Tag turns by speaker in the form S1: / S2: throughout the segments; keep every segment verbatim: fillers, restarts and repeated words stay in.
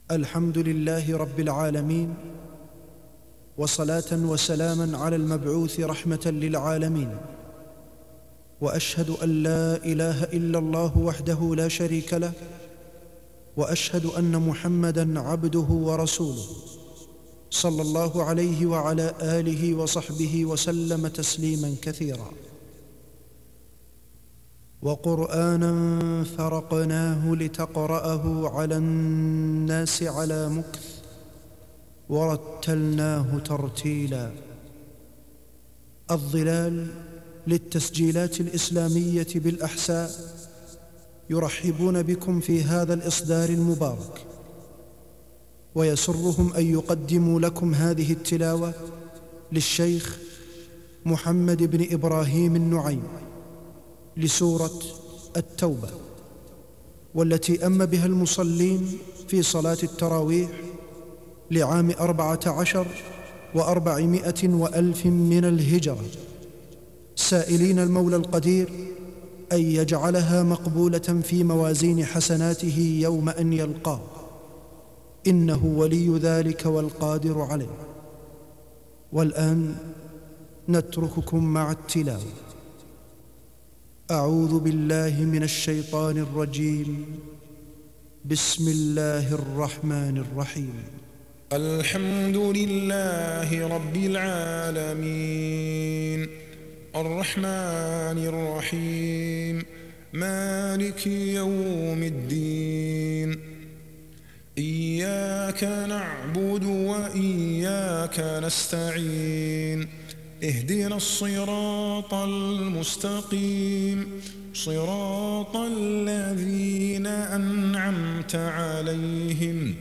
S1: الحمد لله رب العالمين، وصلاة وسلاما على المبعوث رحمة للعالمين. وأشهد أن لا إله إلا الله وحده لا شريك له، وأشهد أن محمدًا عبده ورسوله، صلى الله عليه وعلى آله وصحبه وسلم تسليماً كثيراً. وقرآناً فرقناه لتقرأه على الناس على مكث ورتلناه ترتيلاً. الظلال للتسجيلات الإسلامية بالأحساء يرحبون بكم في هذا الإصدار المبارك، ويسرهم أن يقدموا لكم هذه التلاوة للشيخ محمد بن إبراهيم النعيم لسورة التوبة، والتي أم بها المصلين في صلاة التراويح لعام أربعة عشر وأربعمائة وألف من الهجرة، سائلين المولى القدير أن يجعلها مقبولة في موازين حسناته يوم أن يلقاه، إنه ولي ذلك والقادر عليه. والآن نترككم مع التلاوة. أعوذ بالله من الشيطان الرجيم. بسم الله الرحمن الرحيم.
S2: الحمد لله رب العالمين، الرحمن الرحيم، مالك يوم الدين. إياك نعبد وإياك نستعين، اهدنا الصراط المستقيم، صراط الذين أنعمت عليهم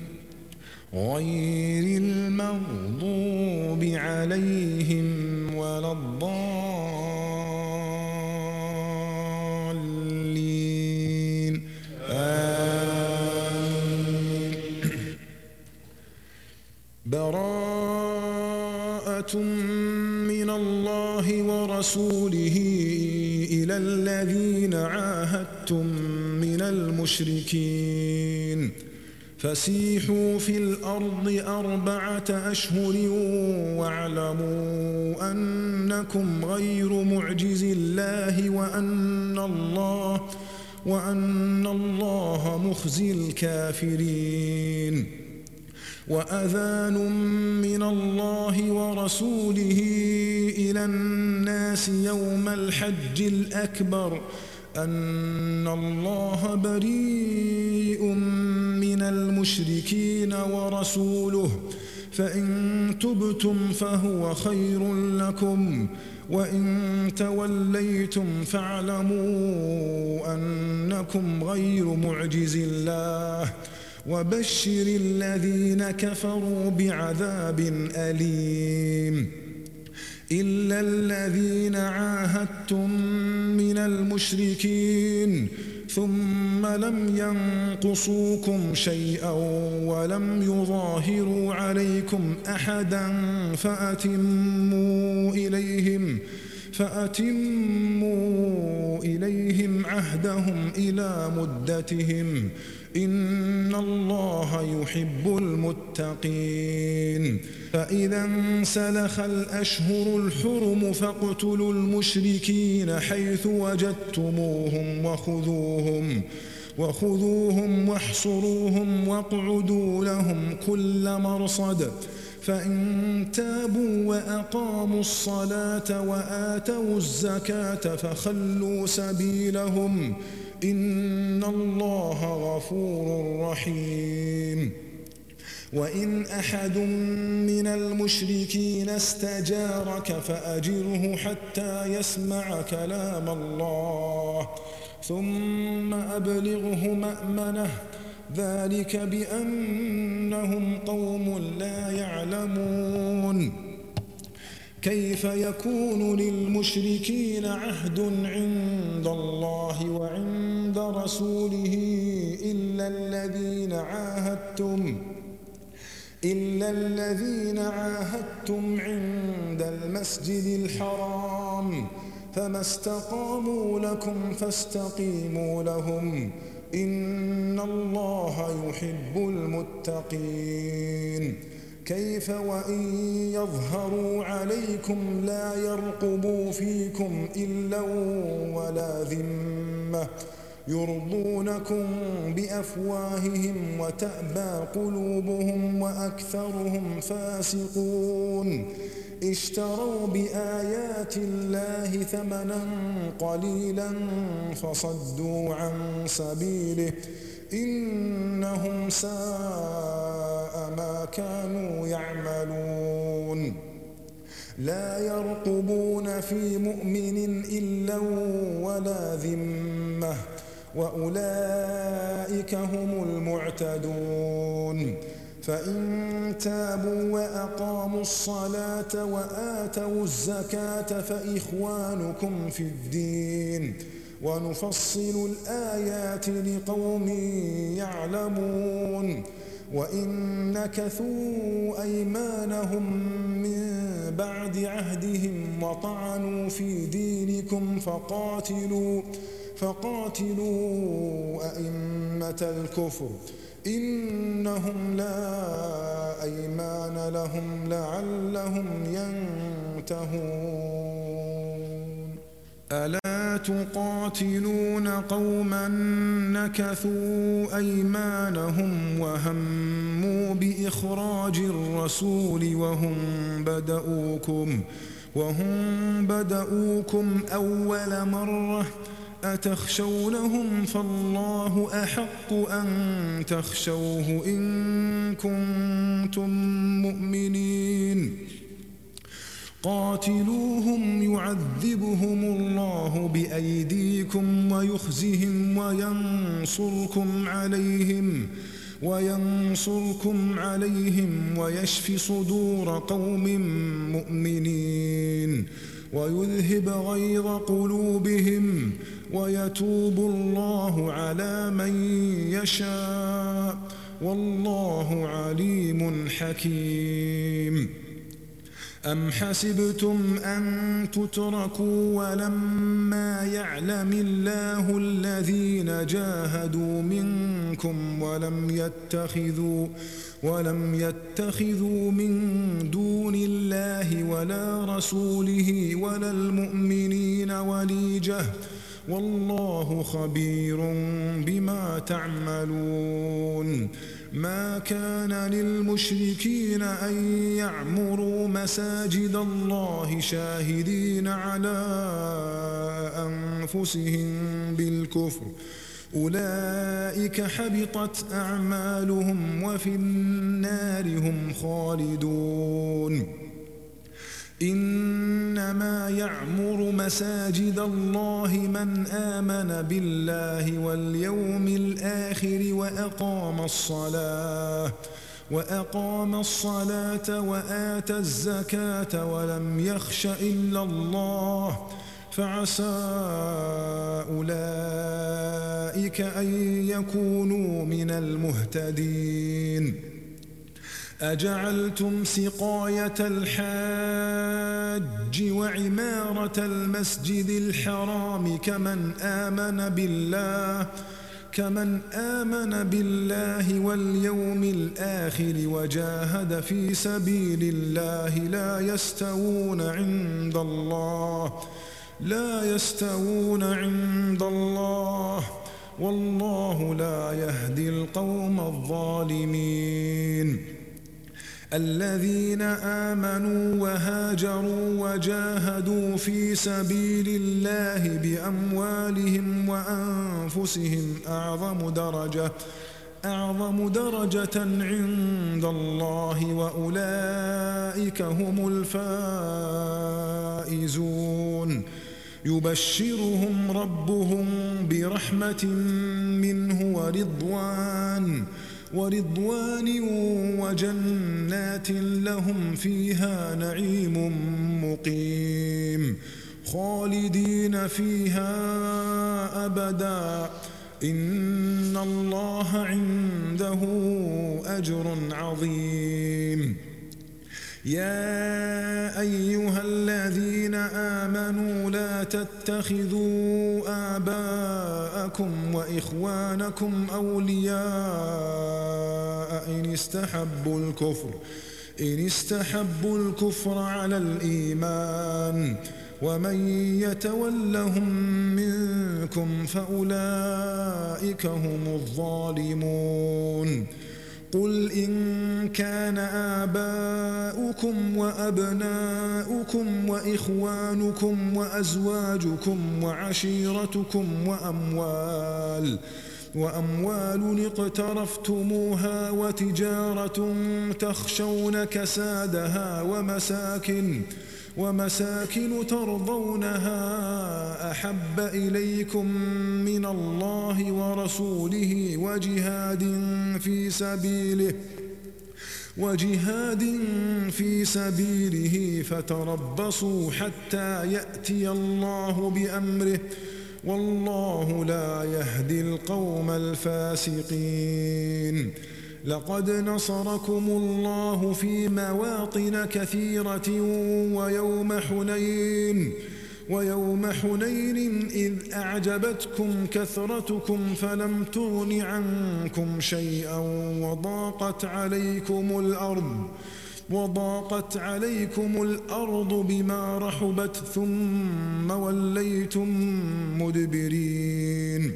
S2: غير المغضوب عليهم ولا الضالين، آمين. براءة من الله ورسوله إلى الذين عاهدتم من المشركين، فسيحوا في الأرض أربعة أشهر واعلموا أنكم غير معجز الله وأن الله وأن الله مخزي الكافرين. وأذان من الله ورسوله إلى الناس يوم الحج الأكبر أن الله بريء من المشركين ورسوله، فإن تبتم فهو خير لكم، وإن توليتم فاعلموا أنكم غير معجز الله، وبشر الذين كفروا بعذاب أليم. إلا الذين عاهدتم من المشركين ثم لم ينقصوكم شيئا ولم يظاهروا عليكم أحدا فأتموا إليهم فأتموا إليهم عهدهم إلى مدتهم، إن الله يحب المتقين. فإذا انسلخ الأشهر الحرم فاقتلوا المشركين حيث وجدتموهم وخذوهم وخذوهم واحصروهم واقعدوا لهم كل مرصد، فإن تابوا وأقاموا الصلاة وآتوا الزكاة فخلوا سبيلهم، إن الله غفور رحيم. وإن أحد من المشركين استجارك فأجره حتى يسمع كلام الله ثم أبلغه مأمنه، ذلك بأنهم قوم لا يعلمون. كيف يكون للمشركين عهد عند الله وعند رسوله إلا الذين عاهدتم إلا الذين عاهدتم عند المسجد الحرام، فما استقاموا لكم فاستقيموا لهم، إن الله يحب المتقين كيف وإن يظهروا عليكم لا يرقبوا فيكم إلا ولا ذمة يرضونكم بأفواههم وتأبى قلوبهم وأكثرهم فاسقون اشتروا بآيات الله ثمنا قليلا فصدوا عن سبيله إنهم ساء ما كانوا يعملون لا يرقبون في مؤمن إلا ولا ذمة وأولئك هم المعتدون فإن تابوا وأقاموا الصلاة وآتوا الزكاة فإخوانكم في الدين ونفصل الآيات لقوم يعلمون وإن نكثوا أيمانهم من بعد عهدهم وطعنوا في دينكم فقاتلوا فقاتلوا أئمة الكفر إنهم لا أيمان لهم لعلهم ينتهون ألا تقاتلون قوما نكثوا أيمانهم وهموا بإخراج الرسول وهم بدؤوكم وهم بدؤوكم أول مرة أتخشونهم فالله أحق أن تخشوه إن كنتم مؤمنين قاتلوهم يعذبهم الله بأيديكم ويخزهم وينصركم عليهم وينصركم عليهم ويشف صدور قوم مؤمنين ويذهب غيظ قلوبهم ويتوب الله على من يشاء والله عليم حكيم أم حسبتم أن تتركوا ولما يعلم الله الذين جاهدوا منكم ولم يتخذوا ولم يتخذوا من دون الله ولا رسوله ولا المؤمنين وليجة والله خبير بما تعملون ما كان للمشركين أن يعمروا مساجد الله شاهدين على أنفسهم بالكفر أولئك حبطت أعمالهم وفي النار هم خالدون إنما يعمر مساجد الله من آمن بالله واليوم الآخر وأقام الصلاة وأقام الصلاة وآتى الزكاة ولم يخش إلا الله فعسى أولئك أن يكونوا من المهتدين أجعلتم سقاية الحاج وعمارة المسجد الحرام كمن آمن بالله كمن آمن بالله واليوم الآخر وجاهد في سبيل الله لا يستوون عند الله لا يستوون عند الله والله لا يهدي القوم الظالمين الذين آمنوا وهاجروا وجاهدوا في سبيل الله بأموالهم وأنفسهم أعظم درجة أعظم درجة عند الله وأولئك هم الفائزون يبشرهم ربهم برحمة منه ورضوان ورضوان وجنات لهم فيها نعيم مقيم خالدين فيها أبدا إن الله عنده أجر عظيم يا أيها الذين آمنوا لا تتخذوا آباءكم وإخوانكم أولياء إن استحبوا الكفر إن استحبوا الكفر على الإيمان ومن يتولهم منكم فأولئك هم الظالمون قل إن كان آباؤكم وأبناؤكم وإخوانكم وأزواجكم وعشيرتكم وأموال وأموال اقترفتموها وتجارة تخشون كسادها ومساكن ومساكن ترضونها أحب إليكم من الله ورسوله وجهاد في سبيله وجهاد في سبيله فتربصوا حتى يأتي الله بأمره والله لا يهدي القوم الفاسقين لقد نصركم الله في مواطن كثيرة ويوم حنين ويوم حنين إذ أعجبتكم كثرتكم فلم تغن عنكم شيئا وضاقت عليكم الأرض وضاقت عليكم الأرض بما رحبت ثم وليتم مدبرين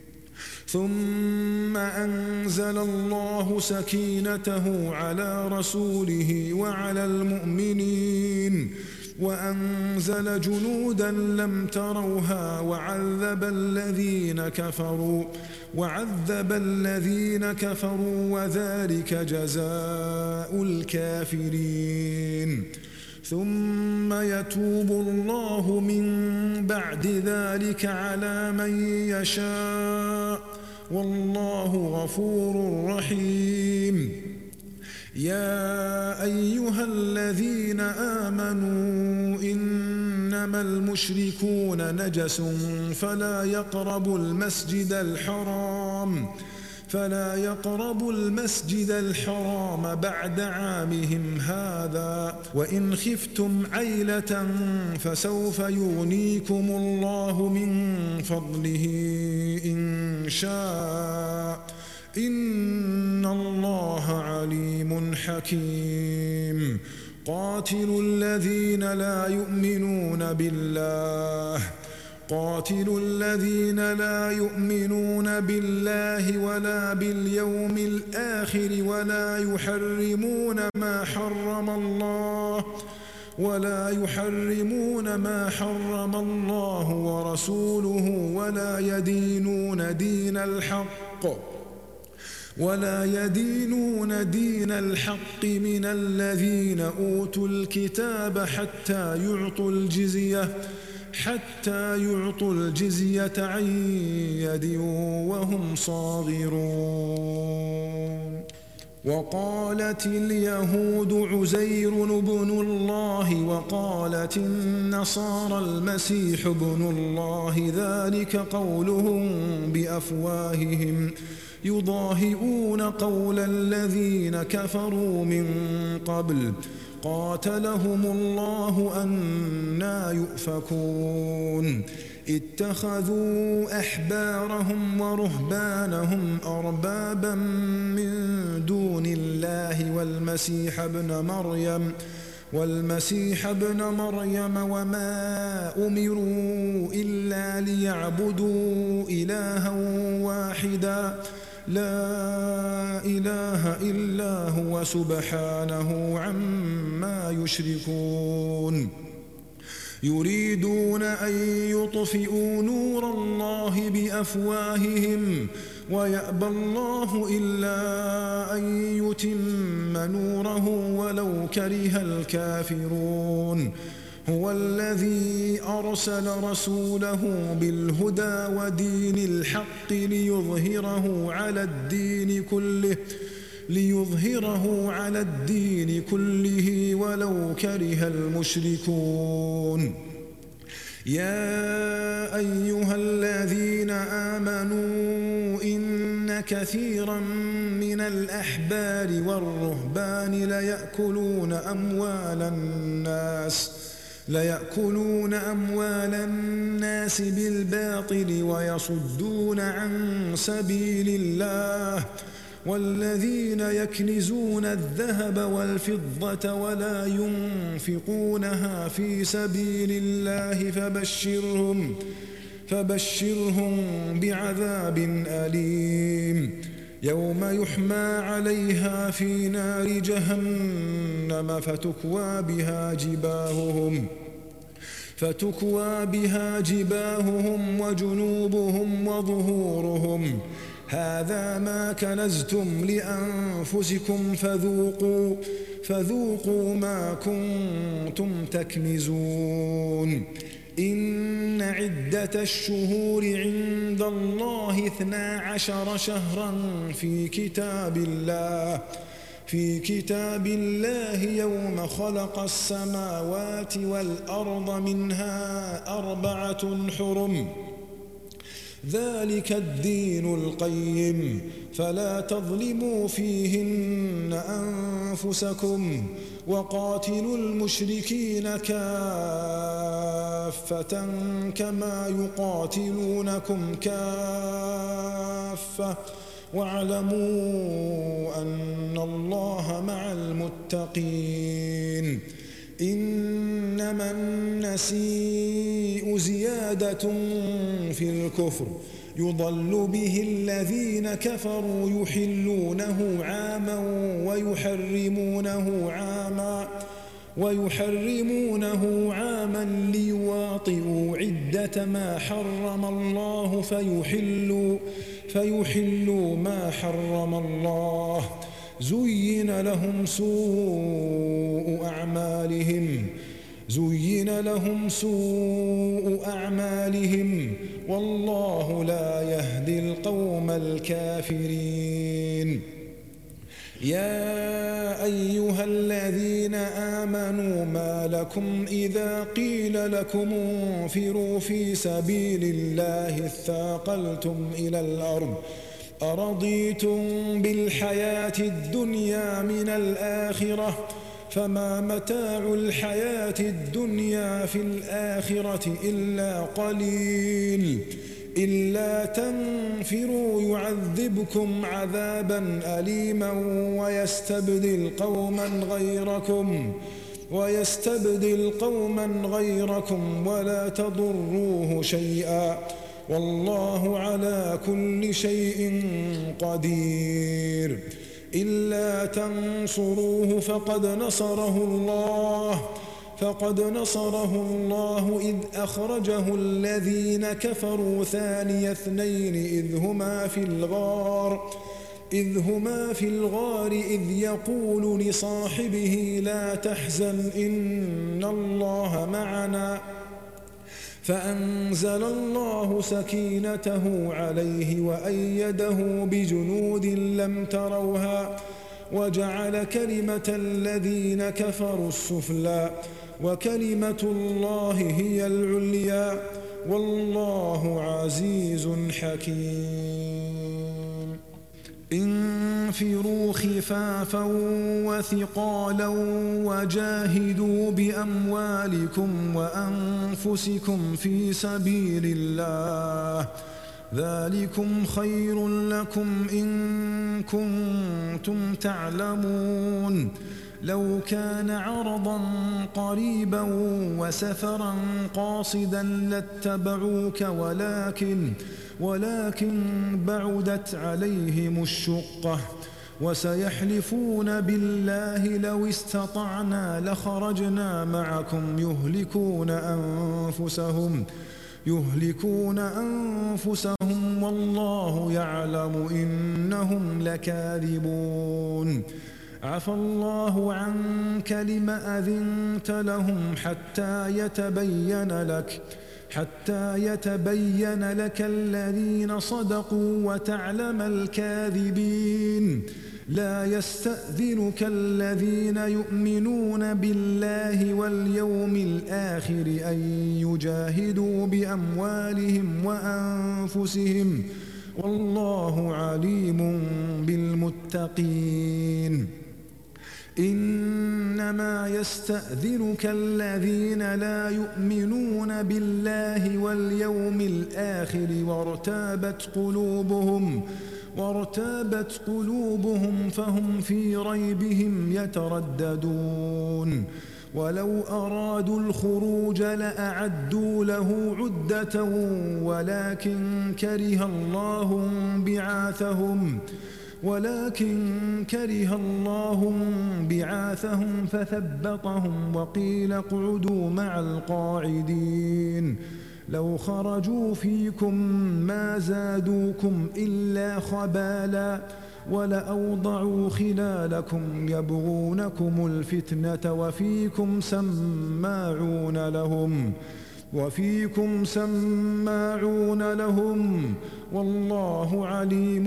S2: ثم أنزل الله سكينته على رسوله وعلى المؤمنين وأنزل جنودا لم تروها وعذب الذين كفروا وعذب الذين كفروا وذلك جزاء الكافرين ثم يتوب الله من بعد ذلك على من يشاء والله غفور رحيم يا أيها الذين آمنوا إنما المشركون نجس فلا يقربوا المسجد الحرام فلا يقربوا المسجد الحرام بعد عامهم هذا وإن خفتم عيلة فسوف يغنيكم الله من فضله إن شاء إن الله عليم حكيم قاتلوا الذين لا يؤمنون بالله قاتلوا الذين لا يؤمنون بالله ولا باليوم الآخر ولا يحرمون ما حرم الله ولا يحرمون ما حرم الله ورسوله ولا يدينون دين الحق ولا يدينون دين الحق من الذين أوتوا الكتاب حتى يعطوا الجزية حتى يعطوا الجزية عن يد وهم صاغرون وقالت اليهود عزير بن الله وقالت النصارى المسيح بن الله ذلك قولهم بأفواههم يضاهئون قول الذين كفروا من قبل قاتلهم الله أنى يؤفكون اتخذوا أحبارهم ورهبانهم أربابا من دون الله والمسيح ابن مريم والمسيح ابن مريم وما أمروا إلا ليعبدوا إلها واحدا لا إله إلا هو سبحانه عما يشركون يريدون أن يطفئوا نور الله بأفواههم ويأبى الله إلا أن يتم نوره ولو كره الكافرون هو الذي أرسل رسوله بالهدى ودين الحق ليظهره على الدين كله ليظهره على الدين كله ولو كره المشركون يا أيها الذين آمنوا إن إن كثيرا من الأحبار والرهبان ليأكلون أموال الناس ليأكلون أموال الناس بالباطل ويصدون عن سبيل الله والذين يكنزون الذهب والفضة ولا ينفقونها في سبيل الله فبشرهم فبشرهم بعذاب أليم يوم يحمى عليها في نار جهنم فتكوى بها جباههم فتكوى بها جباههم وجنوبهم وظهورهم هذا ما كنزتم لأنفسكم فذوقوا فذوقوا ما كنتم تكنزون إن عدة الشهور عند الله اثنا عشر شهرا في كتاب الله في كتاب الله يوم خلق السماوات والأرض منها أربعة حرم ذلك الدين القيم فلا تظلموا فيهن أنفسكم وقاتلوا المشركين كافة كما يقاتلونكم كافة واعلموا أن الله مع المتقين إنما النسيء زيادة في الكفر يضل به الذين كفروا يحلونه عاما ويحرمونه عاما ويحرمونه عاما ليواطئوا عدة ما حرم الله فيحلوا فيحلوا ما حرم الله زين لهم سوء أعمالهم زين لهم سوء أعمالهم والله لا يهدي القوم الكافرين يا أيها الذين آمنوا ما لكم إذا قيل لكم انفروا في سبيل الله اثاقلتم إلى الأرض أرضيتم بالحياة الدنيا من الآخرة فما متاع الحياة الدنيا في الآخرة إلا قليل إلا تنفروا يعذبكم عذابا أليما ويستبدل قوما غيركم ويستبدل قوما غيركم ولا تضروه شيئا والله على كل شيء قدير إلا تنصروه فقد نصره الله فقد نصره الله إذ أخرجه الذين كفروا ثاني اثنين إذ هما في الغار إذ هما في الغار إذ يقول لصاحبه لا تحزن إن الله معنا فأنزل الله سكينته عليه وأيده بجنود لم تروها وجعل كلمة الذين كفروا السفلى وكلمة الله هي العليا والله عزيز حكيم انفروا خفافا وثقالا وجاهدوا بأموالكم وأنفسكم في سبيل الله ذلكم خير لكم إن كنتم تعلمون لو كان عرضا قريبا وسفرا قاصدا لاتبعوك ولكن ولكن بعدت عليهم الشقة وسيحلفون بالله لو استطعنا لخرجنا معكم يهلكون أنفسهم يهلكون أنفسهم والله يعلم إنهم لكاذبون عفى الله عنك لم أذنت لهم حتى يتبين لك حتى يتبين لك الذين صدقوا وتعلم الكاذبين لا يستأذنك الذين يؤمنون بالله واليوم الآخر أن يجاهدوا بأموالهم وأنفسهم والله عليم بالمتقين. إنما يستأذنك الذين لا يؤمنون بالله واليوم الآخر وارتابت قلوبهم وارتابت قلوبهم فهم في ريبهم يترددون. ولو أرادوا الخروج لأعدوا له عدة ولكن كره الله بعاثهم ولكن كره الله بعاثهم فثبطهم وقيل اقعدوا مع القاعدين. لو خرجوا فيكم ما زادوكم إلا خبالا ولأوضعوا خلالكم يبغونكم الفتنة وفيكم سماعون لهم وفيكم سماعون لهم والله عليم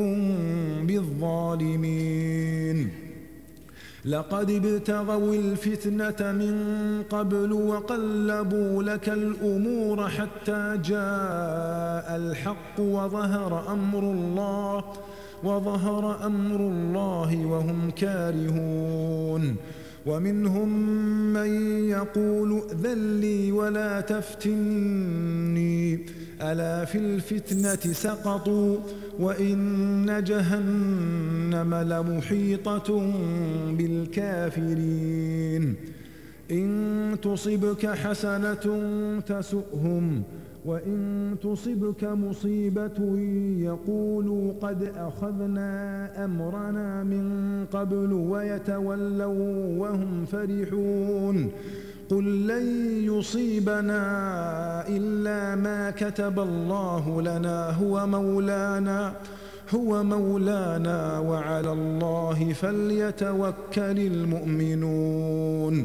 S2: بالظالمين. لقد ابتغوا الفتنة من قبل وقلبوا لك الأمور حتى جاء الحق وظهر أمر الله وظهر أمر الله وهم كارهون. ومنهم من يقول ائذن لي ولا تفتني ألا في الفتنة سقطوا وإن جهنم لمحيطة بالكافرين. إن تصبك حسنة تسؤهم وإن تصبك مصيبة يقولوا قد أخذنا أمرنا من قبل ويتولوا وهم فرحون. قل لن يصيبنا إلا ما كتب الله لنا هو مولانا هو مولانا وعلى الله فليتوكل المؤمنون.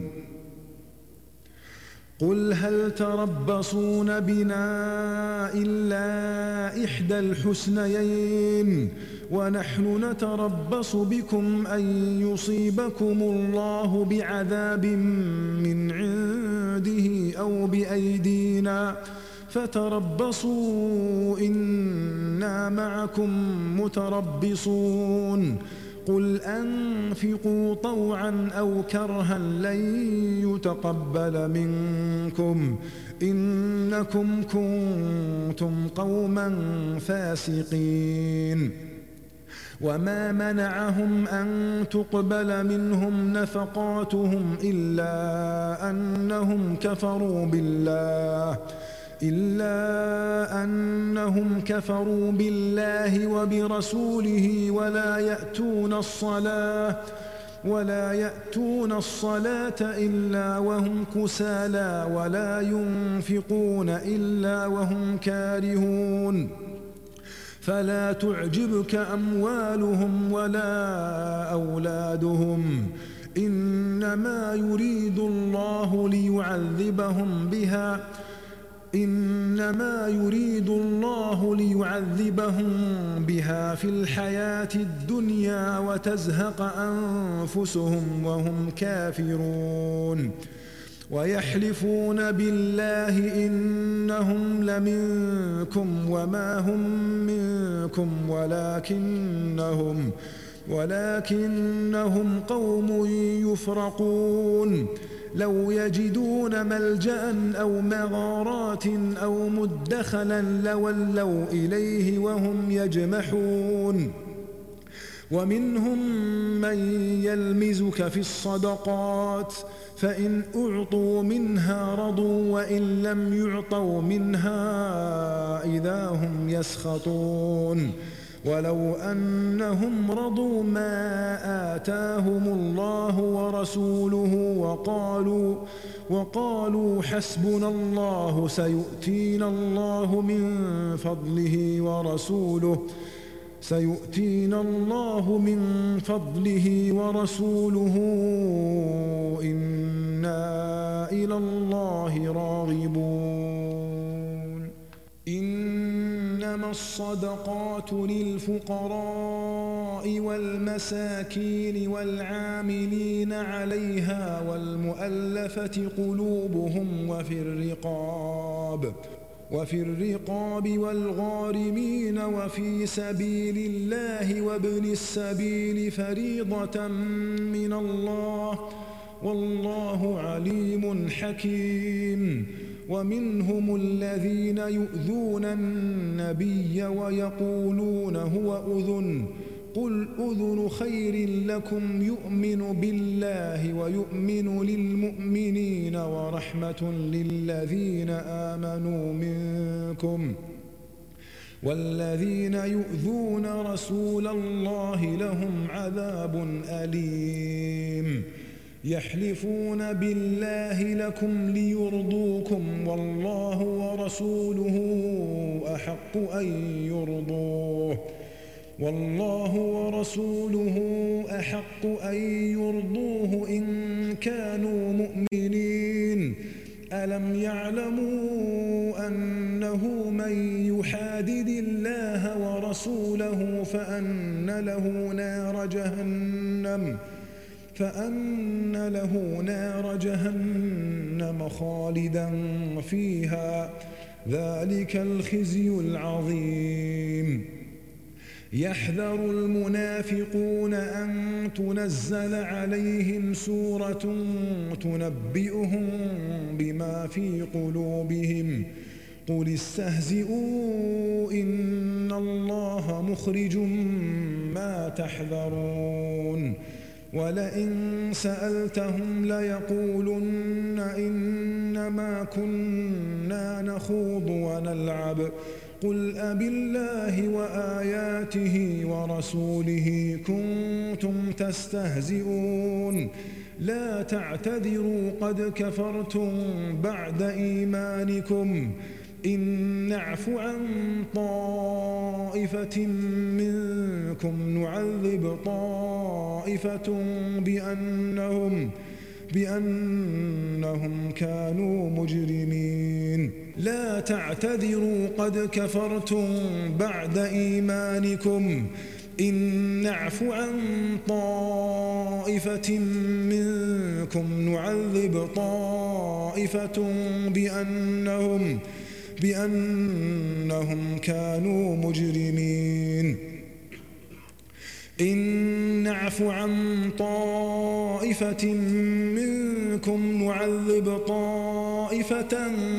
S2: قل هل تربصون بنا إلا إحدى الحسنيين ونحن نتربص بكم أن يصيبكم الله بعذاب من عنده أو بأيدينا فتربصوا إنا معكم متربصون. قل أنفقوا طوعا أو كرها لن يتقبل منكم إنكم كنتم قوما فاسقين. وما منعهم أن تقبل منهم نفقاتهم إلا أنهم كفروا بالله إلا أنهم كفروا بالله وبرسوله ولا يأتون الصلاة ولا يأتون الصلاة إلا وهم كسالى ولا ينفقون إلا وهم كارهون. فلا تعجبك أموالهم ولا أولادهم إنما يريد الله ليعذبهم بها إنما يريد الله ليعذبهم بها في الحياة الدنيا وتزهق أنفسهم وهم كافرون. ويحلفون بالله إنهم لمنكم وما هم منكم ولكنهم ولكنهم قوم يفرقون. لو يجدون ملجأ أو مغارات أو مدخلا لولوا إليه وهم يجمحون. ومنهم من يلمزك في الصدقات فإن أعطوا منها رضوا وإن لم يعطوا منها إذا هم يسخطون. ولو أنهم رضوا ما آتاهم الله ورسوله وقالوا وقالوا حسبنا الله سيؤتينا الله من فضله ورسوله سيؤتينا الله من فضله ورسوله إنا إلى الله راغبون. إنما الصدقات للفقراء والمساكين والعاملين عليها والمؤلفة قلوبهم وفي الرقاب وفي الرقاب والغارمين وفي سبيل الله وابن السبيل فريضة من الله والله عليم حكيم. ومنهم الذين يؤذون النبي ويقولون هو أذن قل أذن خير لكم يؤمن بالله ويؤمن للمؤمنين ورحمة للذين آمنوا منكم والذين يؤذون رسول الله لهم عذاب أليم. يحلفون بالله لكم ليرضوكم والله ورسوله أحق أن يرضوه والله ورسوله أحق أن يرضوه إن كانوا مؤمنين. ألم يعلموا أنه من يحادد الله ورسوله فأن له نار جهنم فأن له نار جهنم خالدا فيها ذلك الخزي العظيم. يحذر المنافقون أن تنزل عليهم سورة تنبئهم بما في قلوبهم قل استهزئوا إن الله مخرج ما تحذرون. ولئن سألتهم ليقولن إنما كنا نخوض ونلعب قل أبالله وآياته ورسوله كنتم تستهزئون لا تعتذروا قد كفرتم بعد إيمانكم إن نعف عن طائفة منكم نعذب طائفة بأنهم بأنهم كانوا مجرمين. لا تعتذروا قد كفرتم بعد إيمانكم إن نعف عن طائفة منكم نعذب طائفة بأنهم بأنهم كانوا مجرمين. إن نعف عن طائفة منكم نعذب طائفة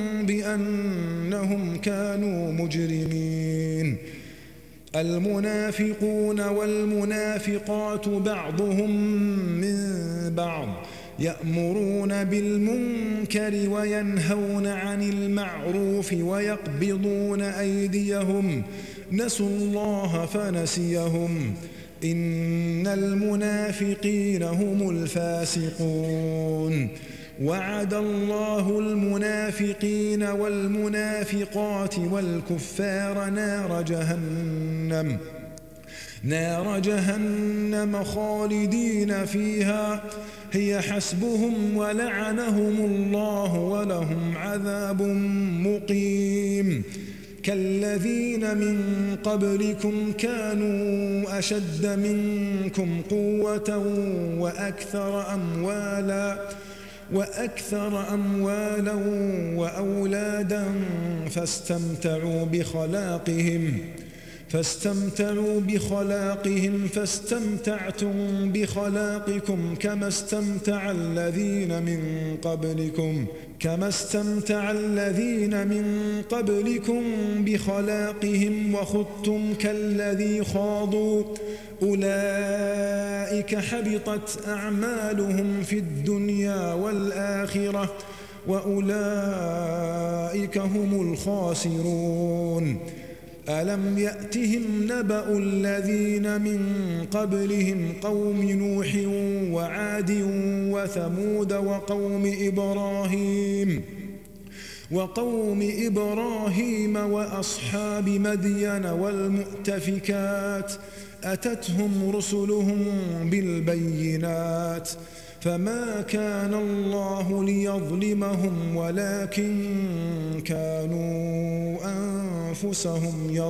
S2: بأنهم كانوا مجرمين. المنافقون والمنافقات بعضهم من بعض يأمرون بالمنكر وينهون عن المعروف ويقبضون أيديهم نسوا الله فنسيهم إن المنافقين هم الفاسقون. وعد الله المنافقين والمنافقات والكفار نار جهنم نار جهنم خالدين فيها هي حسبهم ولعنهم الله ولهم عذاب مقيم. كالذين من قبلكم كانوا أشد منكم قوة وأكثر أموالا وأكثر أموالا وأولادا فاستمتعوا بخلاقهم فاستمتعوا بخلاقهم فاستمتعتم بخلاقكم كما استمتع الذين من قبلكم كما استمتع الذين من قبلكم بخلاقهم وخضتم كالذي خاضوا أولئك حبطت أعمالهم في الدنيا والآخرة وأولئك هم الخاسرون. ألم يأتهم نبأ الذين من قبلهم قوم نوح وعاد وثمود وقوم إبراهيم وقوم إبراهيم وأصحاب مدين والمؤتفكات أتتهم رسلهم بالبينات فما كان الله ليظلمهم ولكن كانوا أنفسهم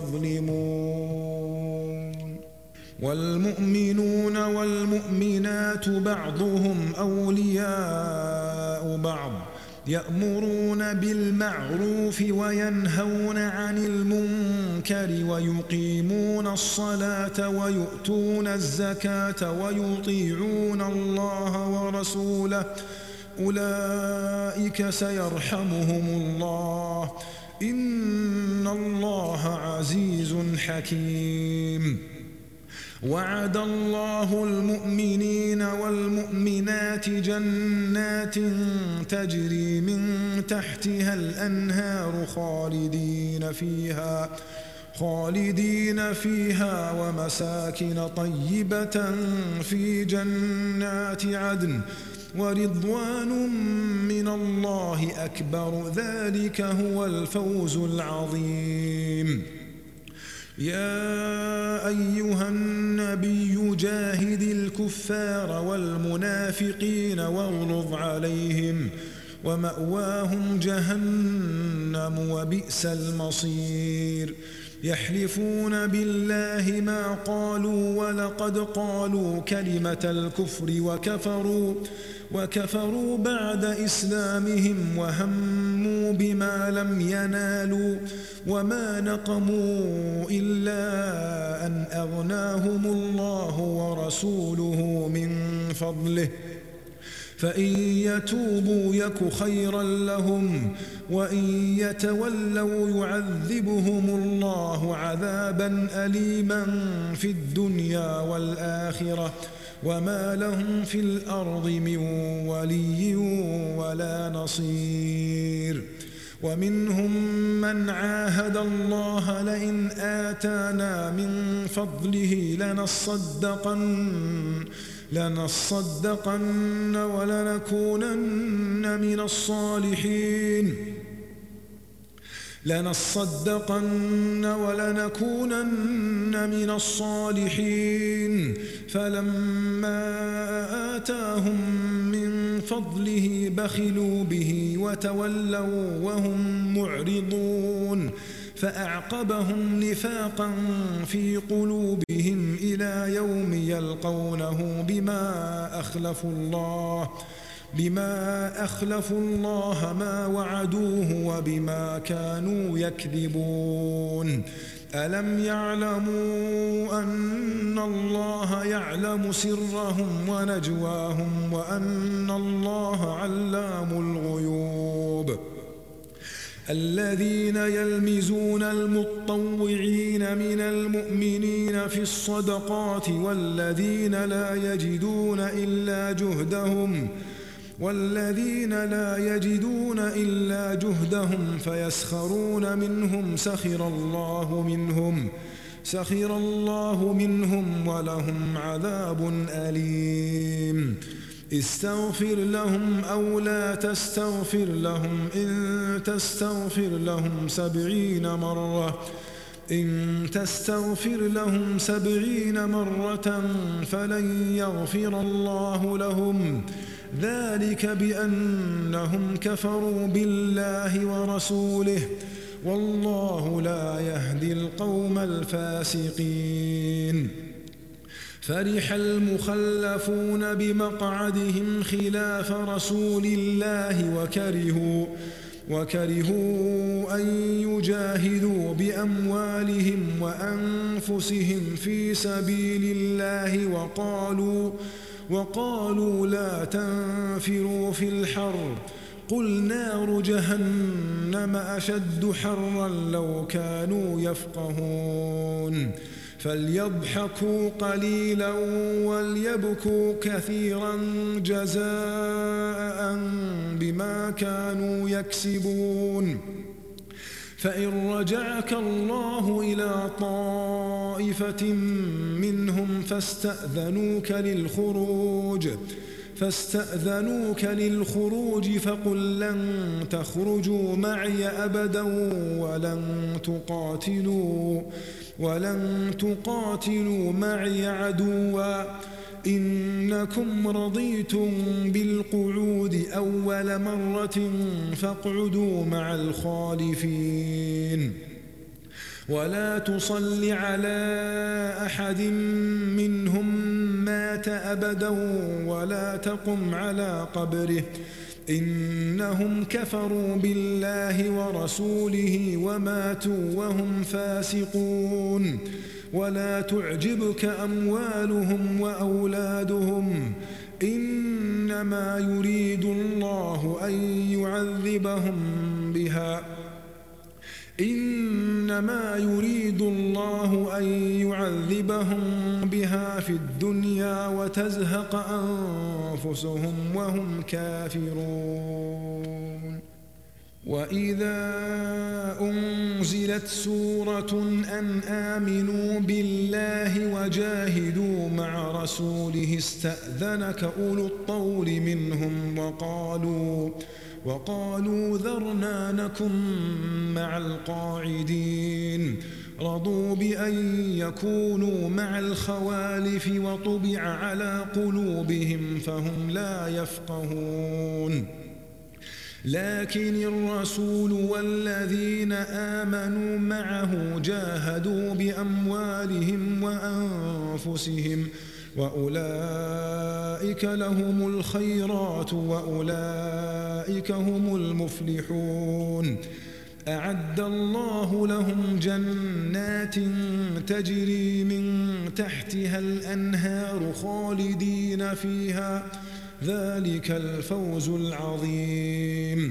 S2: يظلمون. والمؤمنون والمؤمنات بعضهم أولياء بعض يأمرون بالمعروف وينهون عن المنكر ويقيمون الصلاة ويؤتون الزكاة ويطيعون الله ورسوله أولئك سيرحمهم الله إن الله عزيز حكيم. وعد الله المؤمنين والمؤمنات جنات تجري من تحتها الأنهار خالدين فيها خالدين فيها ومساكن طيبة في جنات عدن ورضوان من الله أكبر ذلك هو الفوز العظيم. يا أيها النبي جاهد الكفار والمنافقين واغلظ عليهم ومأواهم جهنم وبئس المصير. يحلفون بالله ما قالوا ولقد قالوا كلمة الكفر وكفروا وكفروا بعد إسلامهم وهموا بما لم ينالوا وما نقموا إلا أن أغناهم الله ورسوله من فضله فإن يتوبوا يك خيرا لهم وإن يتولوا يعذبهم الله عذابا أليما في الدنيا والآخرة وما لهم في الأرض من ولي ولا نصير. ومنهم من عاهد الله لئن آتانا من فضله لنصدقن لنصدقن ولنكونن من الصالحين لنصدقن ولنكونن من الصالحين فلما آتاهم من فضله بخلوا به وتولوا وهم معرضون فأعقبهم نفاقا في قلوبهم إلى يوم يلقونه بما أخلفوا الله بما أخلفوا الله ما وعدوه وبما كانوا يكذبون. ألم يعلموا أن الله يعلم سرهم ونجواهم وأن الله علام الغيوب. الذين يلمزون المطوعين من المؤمنين في الصدقات والذين لا يجدون إلا جهدهم والذين لا يجدون إلا جهدهم فيسخرون منهم سخر الله منهم سخر الله منهم ولهم عذاب أليم. استغفر لهم أو لا تستغفر لهم إن تستغفر لهم سبعين مرة إن تستغفر لهم سبعين مرة فلن يغفر الله لهم ذلك بأنهم كفروا بالله ورسوله والله لا يهدي القوم الفاسقين. فرح المخلفون بمقعدهم خلاف رسول الله وكرهوا وكرهوا أن يجاهدوا بأموالهم وأنفسهم في سبيل الله وقالوا وقالوا لا تنفروا في الحر قل نار جهنم أشد حرا لو كانوا يفقهون. فليضحكوا قليلا وليبكوا كثيرا جزاء بما كانوا يكسبون. فإن رجعك الله إلى طائفة منهم فاستأذنوك للخروج فاستأذنوك للخروج فقل لن تخرجوا معي أبدا ولن تقاتلوا ولن تقاتلوا معي عدوا إنكم رضيتم بالقعود أول مرة فاقعدوا مع الخالفين. ولا تصل على أحد منهم مات أبدا ولا تقم على قبره إنهم كفروا بالله ورسوله وماتوا وهم فاسقون. ولا تعجبك أموالهم وأولادهم إنما يريد الله أن يعذبهم بها إنما يريد الله أن يعذبهم بها في الدنيا وتزهق أنفسهم وهم كافرون. وإذا أنزلت سورة أن آمنوا بالله وجاهدوا مع رسوله استأذنك أولو الطول منهم وقالوا وقالوا ذرنا نكن مع القاعدين. رضوا بأن يكونوا مع الخوالف وطبع على قلوبهم فهم لا يفقهون. لكن الرسول والذين آمنوا معه جاهدوا بأموالهم وأنفسهم وأولئك لهم الخيرات وأولئك هم المفلحون. أعد الله لهم جنات تجري من تحتها الأنهار خالدين فيها ذلك الفوز العظيم.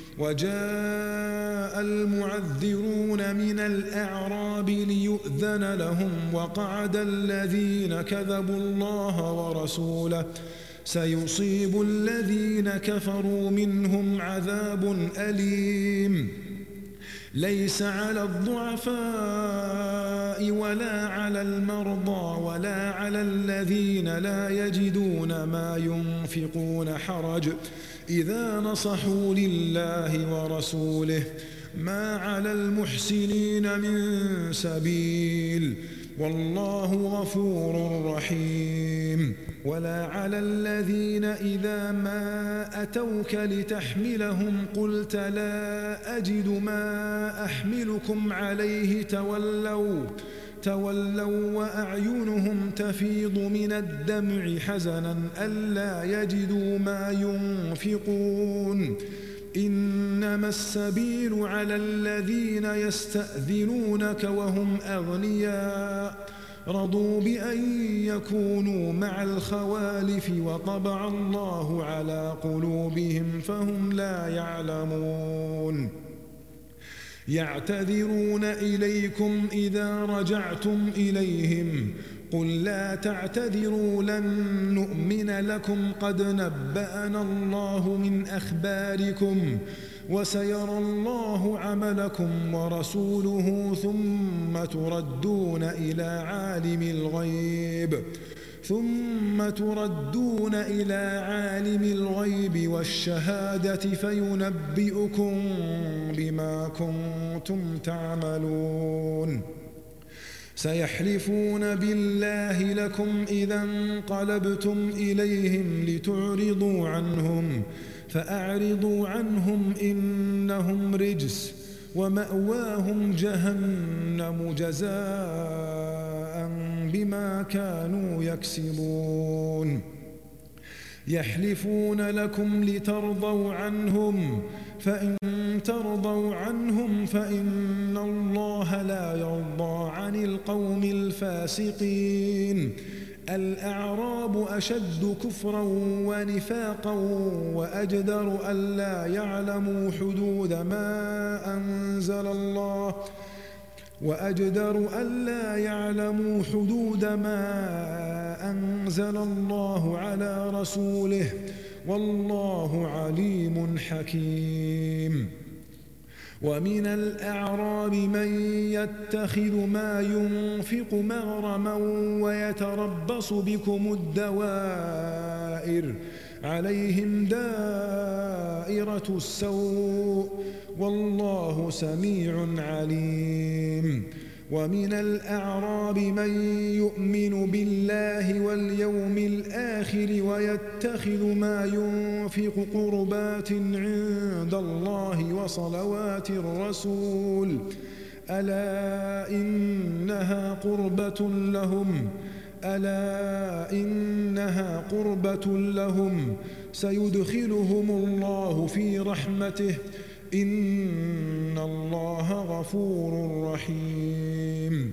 S2: وجاء المعذرون من الأعراب ليؤذن لهم وقعد الذين كذبوا الله ورسوله سيصيب الذين كفروا منهم عذاب أليم. ليس على الضعفاء ولا على المرضى ولا على الذين لا يجدون ما ينفقون حرج إذا نصحوا لله ورسوله ما على المحسنين من سبيل والله غفور رحيم. ولا على الذين إذا ما أتوك لتحملهم قلت لا أجد ما أحملكم عليه تولوا تولوا وأعينهم تفيض من الدمع حزنا ألا يجدوا ما ينفقون. إنما السبيل على الذين يستأذنونك وهم أغنياء رضوا بأن يكونوا مع الخوالف وطبع الله على قلوبهم فهم لا يعلمون. يعتذرون إليكم إذا رجعتم إليهم قل لا تعتذروا لن نؤمن لكم قد نبأنا الله من أخباركم وسيرى الله عملكم ورسوله ثم تردون إلى عالم الغيب ثم تردون إلى عالم الغيب والشهادة فينبئكم بما كنتم تعملون. سيحلفون بالله لكم إذا انقلبتم إليهم لتعرضوا عنهم فأعرضوا عنهم إنهم رجس ومأواهم جهنم جزاء بما كانوا يكسبون. يحلفون لكم لترضوا عنهم فإن ترضوا عنهم فإن الله لا يرضى عن القوم الفاسقين. الأعراب أشد كفرا ونفاقا وأجدر ألا يعلموا حدود ما أنزل الله وأجدر ألا يعلموا حدود ما أنزل الله على رسوله والله عليم حكيم. ومن الأعراب من يتخذ ما ينفق مغرما ويتربص بكم الدوائر عليهم دائرة السوء والله سميع عليم. ومن الأعراب من يؤمن بالله واليوم الآخر ويتخذ ما ينفق قربات عند الله وصلوات الرسول ألا إنها قربة لهم ألا إنها قربة لهم سيدخلهم الله في رحمته إن الله غفور رحيم.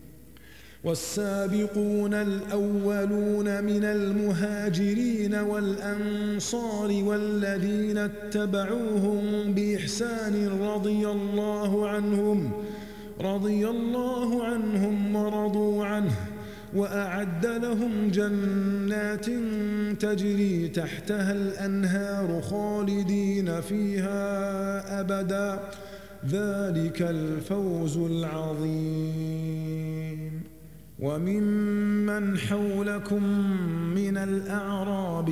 S2: والسابقون الأولون من المهاجرين والأنصار والذين اتبعوهم بإحسان رضي الله عنهم رضي الله عنهم ورضوا عنه وأعد لهم جنات تجري تحتها الأنهار خالدين فيها أبدا ذلك الفوز العظيم. وممن حولكم من الأعراب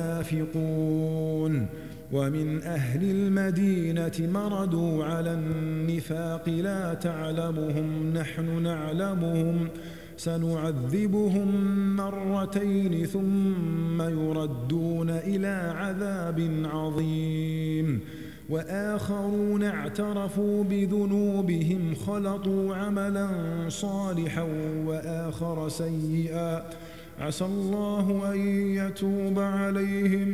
S2: منافقون ومن أهل المدينة مردوا على النفاق لا تعلمهم نحن نعلمهم سنعذبهم مرتين ثم يردون إلى عذاب عظيم. وآخرون اعترفوا بذنوبهم خلطوا عملا صالحا وآخر سيئا عسى الله أن يتوب عليهم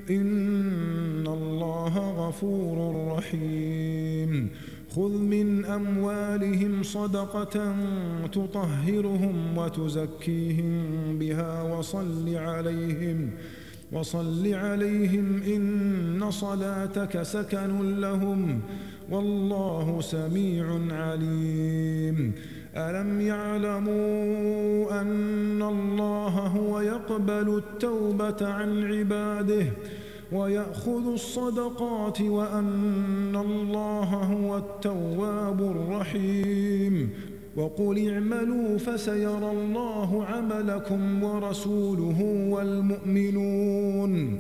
S2: إن الله غفور رحيم. خذ من أموالهم صدقة تطهرهم وتزكيهم بها وصل عليهم وصل عليهم إن صلاتك سكن لهم والله سميع عليم. ألم يعلموا أن الله هو يقبل التوبة عن عباده ويأخذ الصدقات وأن الله هو التواب الرحيم. وقل اعملوا فسيرى الله عملكم ورسوله والمؤمنون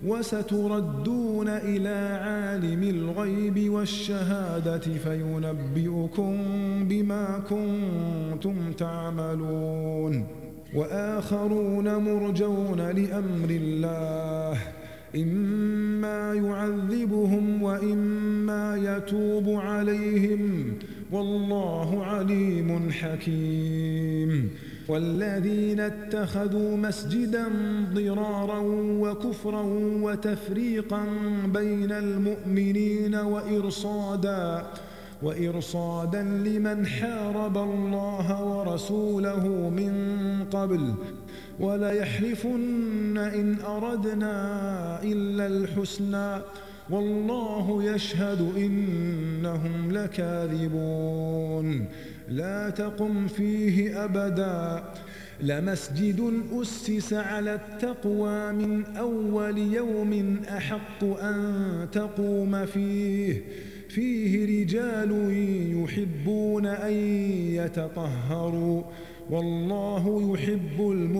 S2: وستردون إلى عالم الغيب والشهادة فينبئكم بما كنتم تعملون. وآخرون مرجون لأمر الله إما يعذبهم وإما يتوب عليهم والله عليم حكيم. والذين اتخذوا مسجدا ضرارا وكفرا وتفريقا بين المؤمنين وإرصادا وإرصادا لمن حارب الله ورسوله من قبل وليحلفن إن أردنا إلا الحسنى والله يشهد إنهم لكاذبون. لا تقم فيه أبدا لمسجد أسس على التقوى من أول يوم أحق أن تقوم فيه فيه رجال يحبون أن يتطهروا والله يحب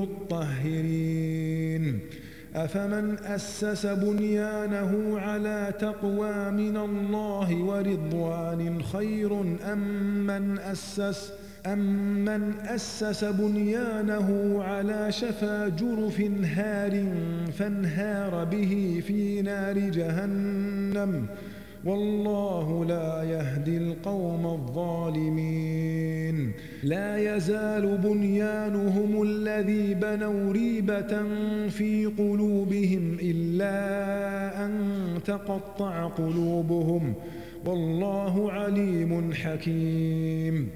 S2: المطهرين. أفمن أسس بنيانه على تقوى من الله ورضوان خير أم من أسس أم من أسس بنيانه على شفا جرف هار فانهار به في نار جهنم والله لا يهدي القوم الظالمين. لا يزال بنيانهم الذي بنوا ريبة في قلوبهم إلا أن تقطع قلوبهم والله عليم حكيم.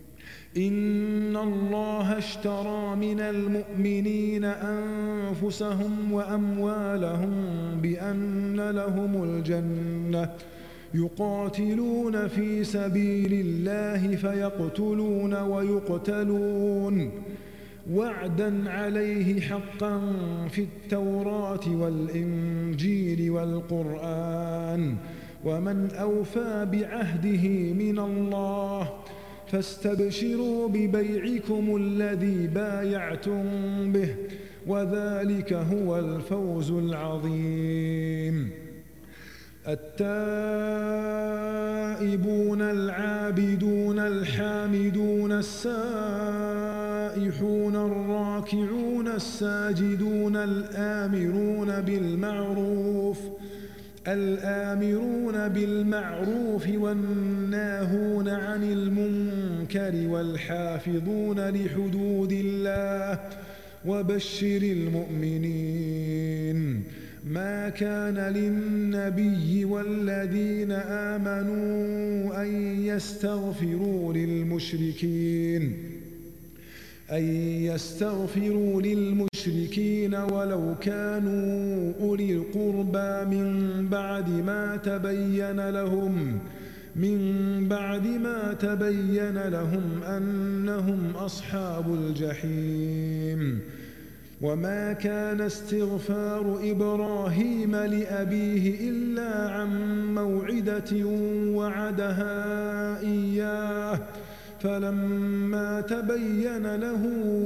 S2: إن الله اشترى من المؤمنين أنفسهم وأموالهم بأن لهم الجنة يقاتلون في سبيل الله فيقتلون ويقتلون وعدا عليه حقا في التوراة والإنجيل والقرآن ومن أوفى بعهده من الله فاستبشروا ببيعكم الذي بايعتم به وذلك هو الفوز العظيم. التائبون العابدون الحامدون السائحون الراكعون الساجدون الآمرون بالمعروف الآمرون بالمعروف والناهون عن المنكر والحافظون لحدود الله وبشر المؤمنين. ما كان للنبي والذين آمنوا أن يستغفروا للمشركين أن يستغفروا للمشركين ولو كانوا أولي القربى من بعد ما تبين لهم من بعد ما تبين لهم أنهم أصحاب الجحيم. وما كان استغفار إبراهيم لأبيه إلا عن موعدة وعدها إياه فلما تبين له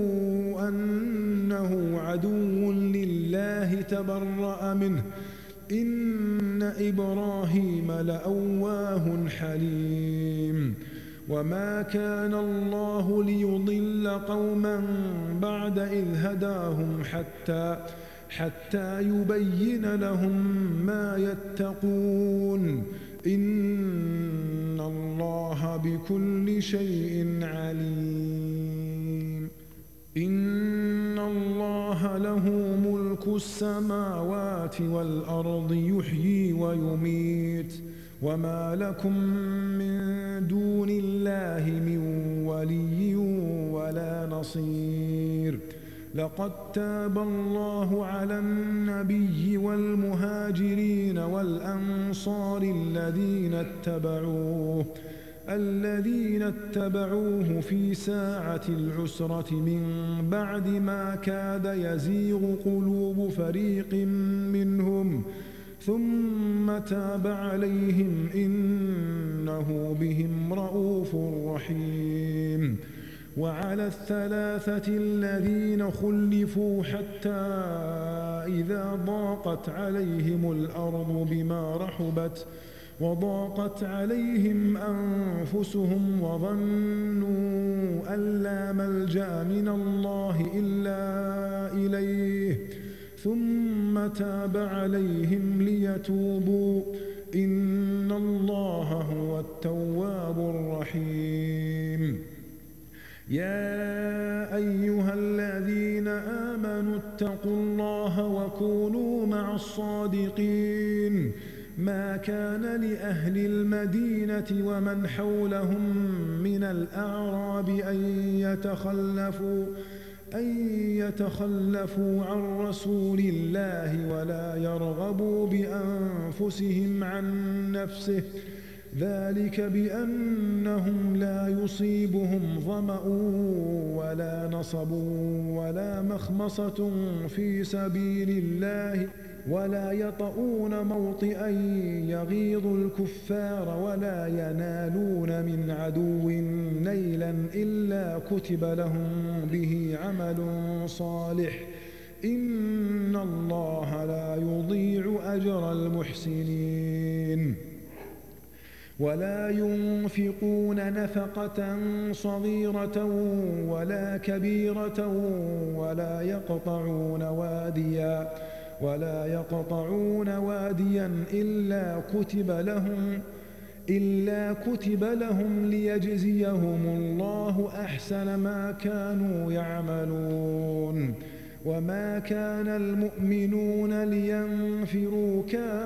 S2: أنه عدو لله تبرأ منه إن إبراهيم لأواه حليم. وما كان الله ليضل قوما بعد إذ هداهم حتى حتى يبين لهم ما يتقون إن الله بكل شيء عليم. إن الله له ملك السماوات والأرض يحيي ويميت وما لكم من دون الله من ولي ولا نصير. لقد تاب الله على النبي والمهاجرين والأنصار الذين اتبعوه الذين اتبعوه في ساعة العسرة من بعد ما كاد يزيغ قلوب فريق منهم ثم تاب عليهم إنه بهم رءوف رحيم. وعلى الثلاثة الذين خلفوا حتى إذا ضاقت عليهم الأرض بما رحبت وضاقت عليهم أنفسهم وظنوا أن لا ملجأ من الله إلا إليه ثم تاب عليهم ليتوبوا إن الله هو التواب الرحيم. يا أيها الذين آمنوا اتقوا الله وكونوا مع الصادقين. ما كان لأهل المدينة ومن حولهم من الأعراب أن يتخلفوا أن يتخلفوا عن رسول الله ولا يرغبوا بأنفسهم عن نفسه ذلك بأنهم لا يصيبهم ظمأ ولا نصب ولا مخمصة في سبيل الله ولا يطؤون موطئا يغيظ الكفار ولا ينالون من عدو نيلا إلا كتب لهم به عمل صالح إن الله لا يضيع أجر المحسنين. ولا ينفقون نفقة صغيرة ولا كبيرة ولا يقطعون واديا ولا يقطعون واديا إلا كتب لهم إلا كتب لهم ليجزيهم الله أحسن ما كانوا يعملون. وما كان المؤمنون لينفروا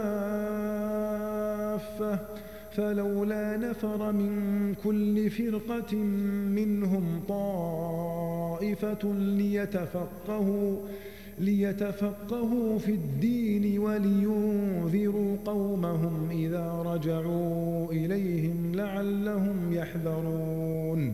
S2: كافة فلولا نفر من كل فرقة منهم طائفة ليتفقهوا ليتفقهوا في الدين ولينذروا قومهم إذا رجعوا إليهم لعلهم يحذرون.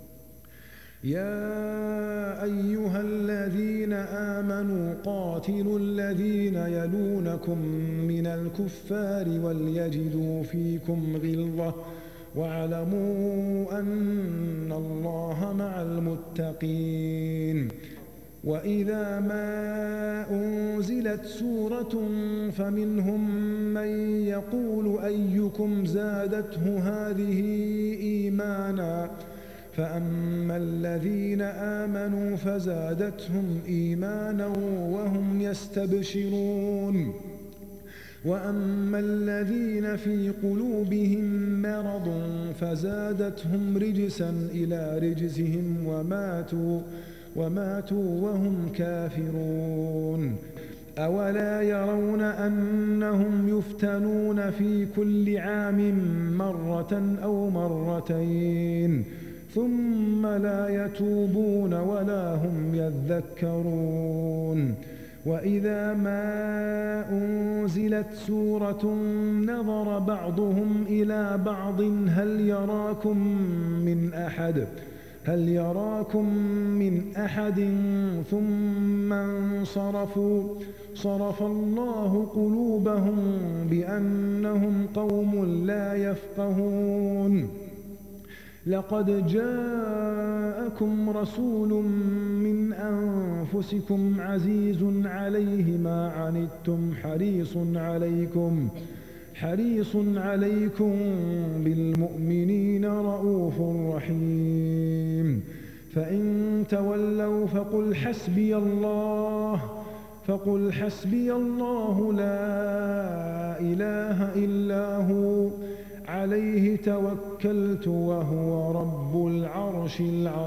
S2: يا أيها الذين آمنوا قاتلوا الذين يلونكم من الكفار وليجدوا فيكم غلظة واعلموا أن الله مع المتقين. وإذا ما أنزلت سورة فمنهم من يقول أيكم زادته هذه إيمانا فأما الذين آمنوا فزادتهم إيمانا وهم يستبشرون وأما الذين في قلوبهم مرض فزادتهم رجسا إلى رجسهم وماتوا وماتوا وهم كافرون. أولا يرون أنهم يفتنون في كل عام مرة أو مرتين ثم لا يتوبون ولا هم يذكرون. وإذا ما أنزلت سورة نظر بعضهم إلى بعض هل يراكم من أحد هل يراكم من أحد ثم انصرفوا صرف الله قلوبهم بأنهم قوم لا يفقهون. لقد جاءكم رسول من أنفسكم عزيز عليه ما عنتم حريص عليكم حريص عليكم بالمؤمنين رؤوف رحيم. فإن تولوا فقل حسبي الله فقل حسبي الله لا إله إلا هو عليه توكلت وهو رب العرش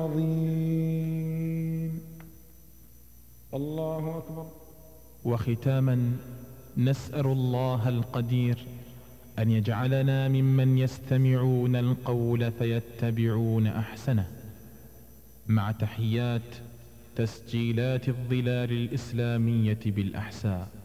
S2: العظيم. الله أكبر.
S3: وختاما نسأل الله القدير أن يجعلنا ممن يستمعون القول فيتبعون أحسنه، مع تحيات تسجيلات الظلال الإسلامية بالأحساء.